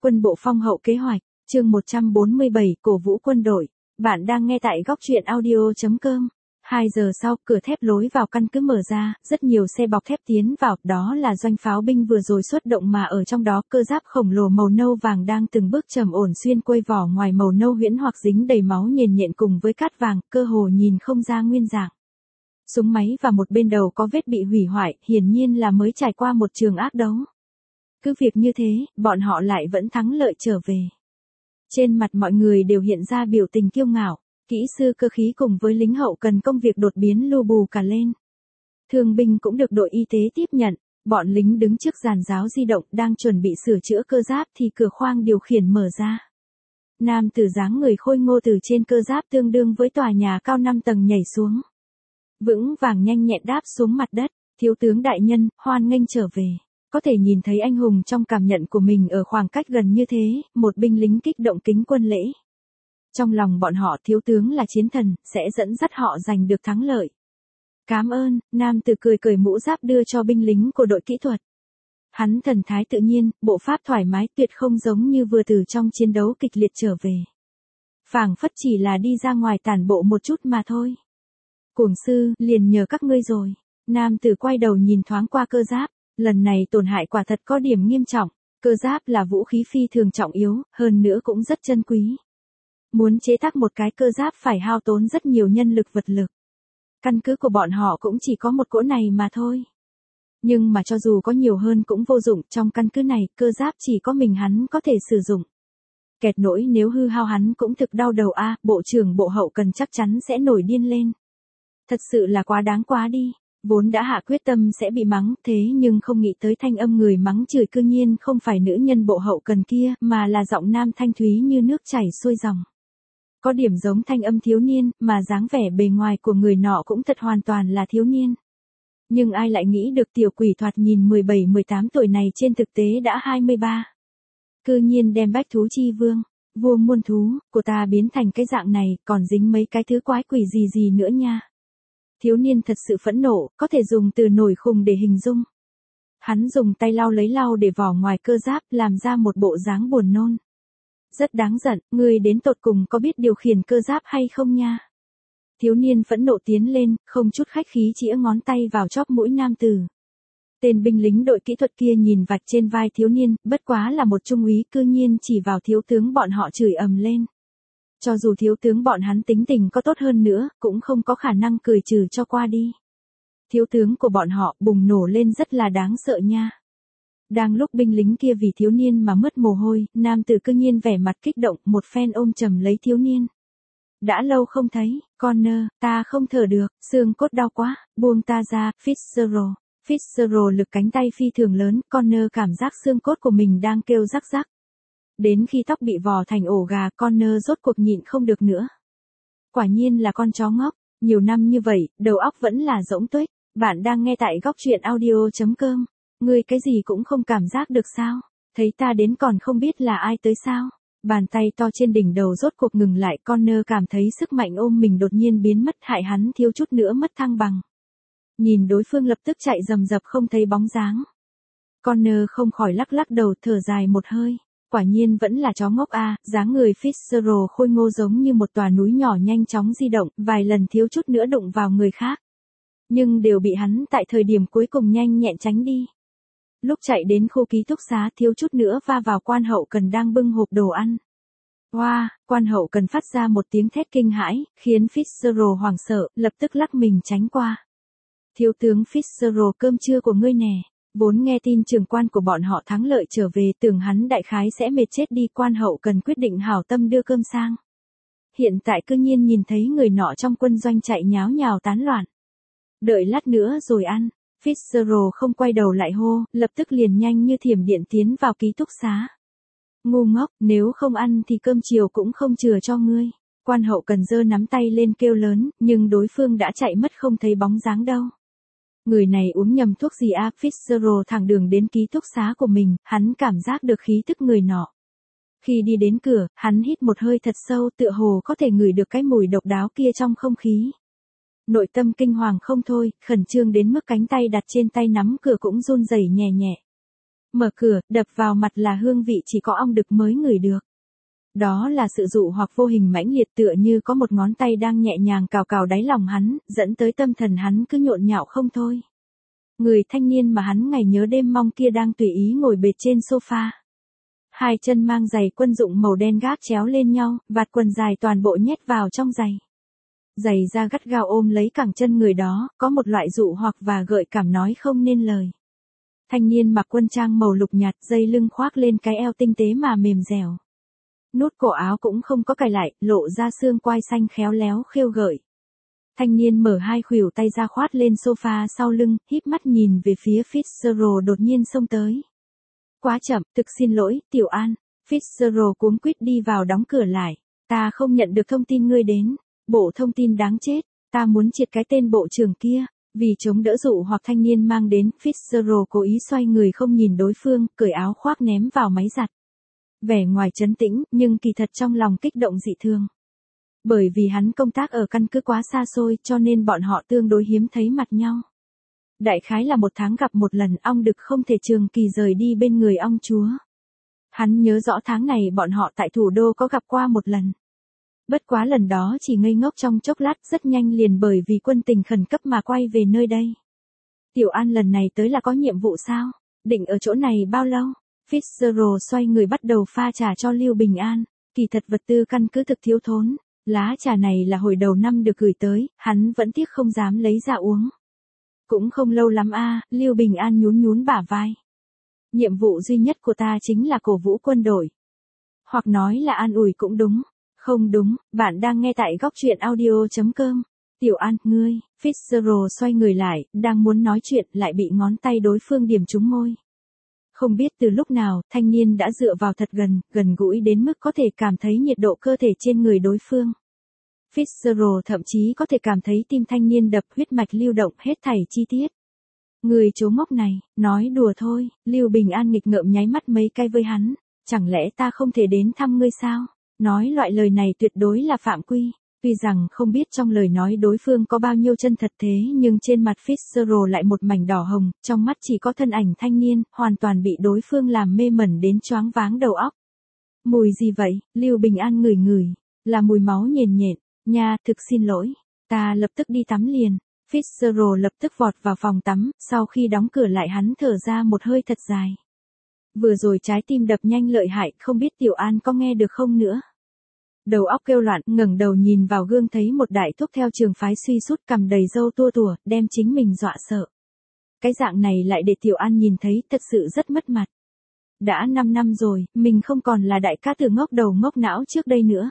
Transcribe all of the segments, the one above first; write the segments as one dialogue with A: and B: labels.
A: Quân bộ phong hậu kế hoạch, chương 147, cổ vũ quân đội. Bạn đang nghe tại góc truyện audio.com. 2 giờ sau, cửa thép lối vào căn cứ mở ra, rất nhiều xe bọc thép tiến vào, đó là doanh pháo binh vừa rồi xuất động mà ở trong đó cơ giáp khổng lồ màu nâu vàng đang từng bước trầm ổn xuyên quây vỏ ngoài màu nâu huyễn hoặc dính đầy máu nhền nhện cùng với cát vàng, cơ hồ nhìn không ra nguyên dạng. Súng máy và một bên đầu có vết bị hủy hoại, hiển nhiên là mới trải qua một trường ác đấu. Cứ việc như thế, bọn họ lại vẫn thắng lợi trở về. Trên mặt mọi người đều hiện ra biểu tình kiêu ngạo, kỹ sư cơ khí cùng với lính hậu cần công việc đột biến lu bù cả lên. Thương binh cũng được đội y tế tiếp nhận, bọn lính đứng trước giàn giáo di động đang chuẩn bị sửa chữa cơ giáp thì cửa khoang điều khiển mở ra. Nam tử dáng người khôi ngô từ trên cơ giáp tương đương với tòa nhà cao 5 tầng nhảy xuống. Vững vàng nhanh nhẹn đáp xuống mặt đất, thiếu tướng đại nhân, hoan nghênh trở về. Có thể nhìn thấy anh hùng trong cảm nhận của mình ở khoảng cách gần như thế, một binh lính kích động kính quân lễ. Trong lòng bọn họ thiếu tướng là chiến thần, sẽ dẫn dắt họ giành được thắng lợi. Cảm ơn, nam tử cười cởi mũ giáp đưa cho binh lính của đội kỹ thuật. Hắn thần thái tự nhiên, bộ pháp thoải mái tuyệt không giống như vừa từ trong chiến đấu kịch liệt trở về. Phảng phất chỉ là đi ra ngoài tản bộ một chút mà thôi. Cuồng sư, liền nhờ các ngươi rồi. Nam tử quay đầu nhìn thoáng qua cơ giáp. Lần này tổn hại quả thật có điểm nghiêm trọng, cơ giáp là vũ khí phi thường trọng yếu, hơn nữa cũng rất chân quý. Muốn chế tác một cái cơ giáp phải hao tốn rất nhiều nhân lực vật lực. Căn cứ của bọn họ cũng chỉ có một cỗ này mà thôi. Nhưng mà cho dù có nhiều hơn cũng vô dụng, trong căn cứ này, cơ giáp chỉ có mình hắn có thể sử dụng. Kẹt nỗi nếu hư hao hắn cũng thực đau đầu a, bộ trưởng bộ hậu cần chắc chắn sẽ nổi điên lên. Thật sự là quá đáng quá đi. Vốn đã hạ quyết tâm sẽ bị mắng, thế nhưng không nghĩ tới thanh âm người mắng chửi cư nhiên không phải nữ nhân bộ hậu cần kia, mà là giọng nam thanh thúy như nước chảy xuôi dòng. Có điểm giống thanh âm thiếu niên, mà dáng vẻ bề ngoài của người nọ cũng thật hoàn toàn là thiếu niên. Nhưng ai lại nghĩ được tiểu quỷ thoạt nhìn 17-18 tuổi này trên thực tế đã 23. Cư nhiên đem Bách Thú Chi Vương, vua muôn thú, của ta biến thành cái dạng này, còn dính mấy cái thứ quái quỷ gì nữa nha. Thiếu niên thật sự phẫn nộ, có thể dùng từ nổi khùng để hình dung. Hắn dùng tay lau lấy lau để vỏ ngoài cơ giáp, làm ra một bộ dáng buồn nôn. Rất đáng giận, ngươi đến tột cùng có biết điều khiển cơ giáp hay không nha? Thiếu niên phẫn nộ tiến lên, không chút khách khí chĩa ngón tay vào chóp mũi nam tử. Tên binh lính đội kỹ thuật kia nhìn vạch trên vai thiếu niên, bất quá là một trung úy, cư nhiên chỉ vào thiếu tướng bọn họ chửi ầm lên. Cho dù thiếu tướng bọn hắn tính tình có tốt hơn nữa, cũng không có khả năng cười trừ cho qua đi. Thiếu tướng của bọn họ bùng nổ lên rất là đáng sợ nha. Đang lúc binh lính kia vì thiếu niên mà mất mồ hôi, nam tử cư nhiên vẻ mặt kích động, một phen ôm chầm lấy thiếu niên. Đã lâu không thấy, Connor, ta không thở được, xương cốt đau quá, buông ta ra, Fitzgerald. Fitzgerald lực cánh tay phi thường lớn, Connor cảm giác xương cốt của mình đang kêu rắc rắc. Đến khi tóc bị vò thành ổ gà, Connor rốt cuộc nhịn không được nữa. Quả nhiên là con chó ngốc, nhiều năm như vậy, đầu óc vẫn là rỗng tuếch. Bạn đang nghe tại góc truyện audio.com. Ngươi cái gì cũng không cảm giác được sao? Thấy ta đến còn không biết là ai tới sao? Bàn tay to trên đỉnh đầu rốt cuộc ngừng lại, Connor cảm thấy sức mạnh ôm mình đột nhiên biến mất, hại hắn thiếu chút nữa mất thăng bằng. Nhìn đối phương lập tức chạy rầm rập không thấy bóng dáng. Connor không khỏi lắc lắc đầu thở dài một hơi. Quả nhiên vẫn là chó ngốc a, dáng người Fitzgerald khôi ngô giống như một tòa núi nhỏ nhanh chóng di động, vài lần thiếu chút nữa đụng vào người khác. Nhưng đều bị hắn tại thời điểm cuối cùng nhanh nhẹn tránh đi. Lúc chạy đến khu ký túc xá thiếu chút nữa va vào quan hậu cần đang bưng hộp đồ ăn. Wow, quan hậu cần phát ra một tiếng thét kinh hãi, khiến Fitzgerald hoảng sợ, lập tức lắc mình tránh qua. Thiếu tướng Fitzgerald, cơm trưa của ngươi nè. Vốn nghe tin trưởng quan của bọn họ thắng lợi trở về, tưởng hắn đại khái sẽ mệt chết đi, quan hậu cần quyết định hảo tâm đưa cơm sang. Hiện tại cư nhiên nhìn thấy người nọ trong quân doanh chạy nháo nhào tán loạn. Đợi lát nữa rồi ăn. Fitzgerald không quay đầu lại hô, lập tức liền nhanh như thiểm điện tiến vào ký túc xá. Ngu ngốc, nếu không ăn thì cơm chiều cũng không chừa cho ngươi. Quan hậu cần giơ nắm tay lên kêu lớn, nhưng đối phương đã chạy mất không thấy bóng dáng đâu. Người này uống nhầm thuốc gì a? Fitzgerald thẳng đường đến ký túc xá của mình, hắn cảm giác được khí tức người nọ. Khi đi đến cửa, hắn hít một hơi thật sâu, tựa hồ có thể ngửi được cái mùi độc đáo kia trong không khí. Nội tâm kinh hoàng không thôi, khẩn trương đến mức cánh tay đặt trên tay nắm cửa cũng run rẩy nhẹ nhẹ. Mở cửa, đập vào mặt là hương vị chỉ có ong đực mới ngửi được. Đó là sự dụ hoặc vô hình mãnh liệt tựa như có một ngón tay đang nhẹ nhàng cào cào đáy lòng hắn, dẫn tới tâm thần hắn cứ nhộn nhạo không thôi. Người thanh niên mà hắn ngày nhớ đêm mong kia đang tùy ý ngồi bệt trên sofa. Hai chân mang giày quân dụng màu đen gác chéo lên nhau, vạt quần dài toàn bộ nhét vào trong giày. Giày da gắt gao ôm lấy cẳng chân người đó, có một loại dụ hoặc và gợi cảm nói không nên lời. Thanh niên mặc quân trang màu lục nhạt, dây lưng khoác lên cái eo tinh tế mà mềm dẻo. Nút cổ áo cũng không có cài lại, lộ ra xương quai xanh khéo léo khêu gợi. Thanh niên mở hai khuỷu tay ra khoát lên sofa sau lưng, híp mắt nhìn về phía Fitzgerald đột nhiên xông tới. Quá chậm, thực xin lỗi, Tiểu An. Fitzgerald cuống quýt đi vào đóng cửa lại. Ta không nhận được thông tin ngươi đến. Bộ thông tin đáng chết. Ta muốn triệt cái tên bộ trưởng kia. Vì chống đỡ dụ hoặc thanh niên mang đến, Fitzgerald cố ý xoay người không nhìn đối phương, cởi áo khoác ném vào máy giặt. Vẻ ngoài trấn tĩnh, nhưng kỳ thật trong lòng kích động dị thường. Bởi vì hắn công tác ở căn cứ quá xa xôi cho nên bọn họ tương đối hiếm thấy mặt nhau. Đại khái là 1 tháng gặp một lần, ong đực không thể trường kỳ rời đi bên người ong chúa. Hắn nhớ rõ tháng này bọn họ tại thủ đô có gặp qua một lần. Bất quá lần đó chỉ ngây ngốc trong chốc lát, rất nhanh liền bởi vì quân tình khẩn cấp mà quay về nơi đây. Tiểu An lần này tới là có nhiệm vụ sao? Định ở chỗ này bao lâu? Fitzgerald xoay người bắt đầu pha trà cho Lưu Bình An. Kỳ thật vật tư căn cứ thực thiếu thốn. Lá trà này là hồi đầu năm được gửi tới, hắn vẫn tiếc không dám lấy ra uống. Cũng không lâu lắm Lưu Bình An nhún nhún bả vai. Nhiệm vụ duy nhất của ta chính là cổ vũ quân đội. Hoặc nói là an ủi cũng đúng. Không đúng, bạn đang nghe tại góc truyện audio.com. Tiểu An, ngươi. Fitzgerald xoay người lại, đang muốn nói chuyện lại bị ngón tay đối phương điểm trúng môi. Không biết từ lúc nào, thanh niên đã dựa vào thật gần gũi đến mức có thể cảm thấy nhiệt độ cơ thể trên người đối phương. Fitzgerald thậm chí có thể cảm thấy tim thanh niên đập, huyết mạch lưu động, hết thảy chi tiết. Người chố ngốc này, nói đùa thôi, Lưu Bình An nghịch ngợm nháy mắt mấy cái với hắn. Chẳng lẽ ta không thể đến thăm ngươi sao? Nói loại lời này tuyệt đối là phạm quy. Tuy rằng không biết trong lời nói đối phương có bao nhiêu chân thật thế nhưng trên mặt Fitzgerald lại một mảnh đỏ hồng, trong mắt chỉ có thân ảnh thanh niên, hoàn toàn bị đối phương làm mê mẩn đến choáng váng đầu óc. Mùi gì vậy? Lưu Bình An ngửi, là mùi máu nhền nhện. Nha, thực xin lỗi. Ta lập tức đi tắm liền. Fitzgerald lập tức vọt vào phòng tắm, sau khi đóng cửa lại hắn thở ra một hơi thật dài. Vừa rồi trái tim đập nhanh lợi hại, không biết Tiểu An có nghe được không nữa. Đầu óc kêu loạn, ngẩng đầu nhìn vào gương thấy một đại thúc theo trường phái suy sút, cằm đầy râu tua tủa, đem chính mình dọa sợ. Cái dạng này lại để Tiểu An nhìn thấy, thật sự rất mất mặt. Đã 5 năm rồi, mình không còn là đại ca tử ngốc đầu ngốc não trước đây nữa.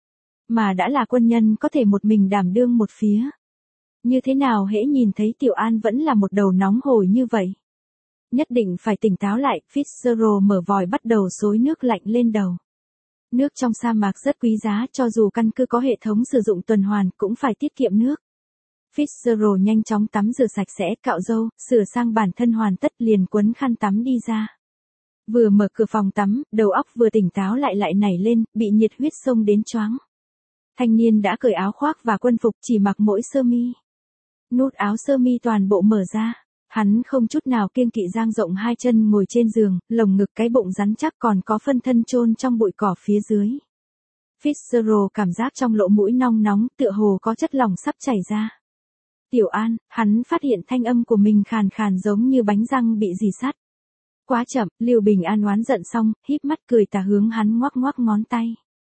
A: Mà đã là quân nhân có thể một mình đảm đương một phía. Như thế nào hễ nhìn thấy Tiểu An vẫn là một đầu nóng hổi như vậy. Nhất định phải tỉnh táo lại, Fitzgerald mở vòi bắt đầu xối nước lạnh lên đầu. Nước trong sa mạc rất quý giá, cho dù căn cứ có hệ thống sử dụng tuần hoàn cũng phải tiết kiệm nước. Fitzgerald nhanh chóng tắm rửa sạch sẽ, cạo râu, sửa sang bản thân hoàn tất liền quấn khăn tắm đi ra. Vừa mở cửa phòng tắm, đầu óc vừa tỉnh táo lại nảy lên, bị nhiệt huyết xông đến choáng. Thanh niên đã cởi áo khoác và quân phục, chỉ mặc mỗi sơ mi. Nút áo sơ mi toàn bộ mở ra. Hắn không chút nào kiêng kỵ dang rộng hai chân ngồi trên giường, lồng ngực cái bụng rắn chắc còn có phân thân chôn trong bụi cỏ phía dưới. Fitzgerald cảm giác trong lỗ mũi nong nóng, tựa hồ có chất lỏng sắp chảy ra. Tiểu An, hắn phát hiện thanh âm của mình khàn khàn giống như bánh răng bị rỉ sắt. Quá chậm, Lưu Bình An oán giận xong, híp mắt cười tà hướng hắn ngoắc ngón tay.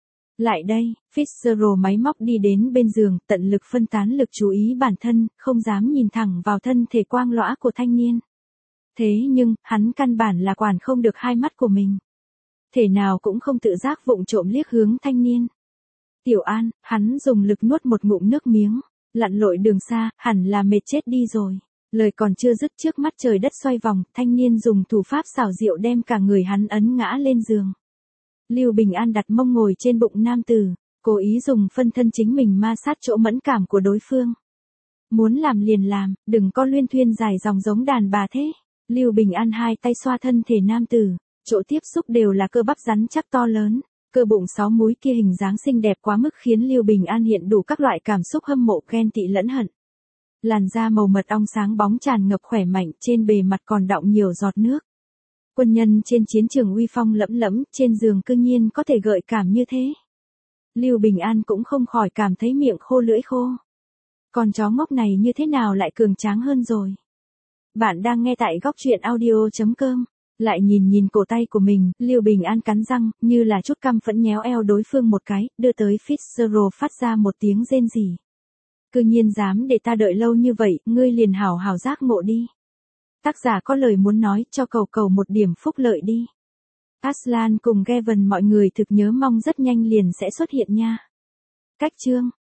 A: Lại đây, Fitzgerald máy móc đi đến bên giường, tận lực phân tán lực chú ý bản thân, không dám nhìn thẳng vào thân thể quang lõa của thanh niên. Thế nhưng, hắn căn bản là quản không được hai mắt của mình. Thể nào cũng không tự giác vụng trộm liếc hướng thanh niên. Tiểu An, hắn dùng lực nuốt một ngụm nước miếng, lặn lội đường xa, hẳn là mệt chết đi rồi. Lời còn chưa dứt trước mắt trời đất xoay vòng, thanh niên dùng thủ pháp xảo diệu đem cả người hắn ấn ngã lên giường. Lưu Bình An đặt mông ngồi trên bụng nam tử, cố ý dùng phân thân chính mình ma sát chỗ mẫn cảm của đối phương. Muốn làm liền làm, đừng có luyên thuyên dài dòng giống đàn bà thế. Lưu Bình An hai tay xoa thân thể nam tử, chỗ tiếp xúc đều là cơ bắp rắn chắc to lớn, cơ bụng 6 múi kia hình dáng xinh đẹp quá mức khiến Lưu Bình An hiện đủ các loại cảm xúc hâm mộ, ghen tị lẫn hận. Làn da màu mật ong sáng bóng tràn ngập khỏe mạnh, trên bề mặt còn đọng nhiều giọt nước. Quân nhân trên chiến trường uy phong lẫm lẫm, trên giường cư nhiên có thể gợi cảm như thế. Lưu Bình An cũng không khỏi cảm thấy miệng khô lưỡi khô. Con chó ngốc này như thế nào lại cường tráng hơn rồi. Bạn đang nghe tại góc truyện audio.com. Lại nhìn cổ tay của mình, Lưu Bình An cắn răng, như là chút căm phẫn nhéo eo đối phương một cái, đưa tới Fitzgerald phát ra một tiếng rên rỉ. Cư nhiên dám để ta đợi lâu như vậy, ngươi liền hảo hảo giác ngộ đi. Tác giả có lời muốn nói, cho cầu một điểm phúc lợi đi. Aslan cùng Gavin mọi người thực nhớ mong rất nhanh liền sẽ xuất hiện nha. Cách chương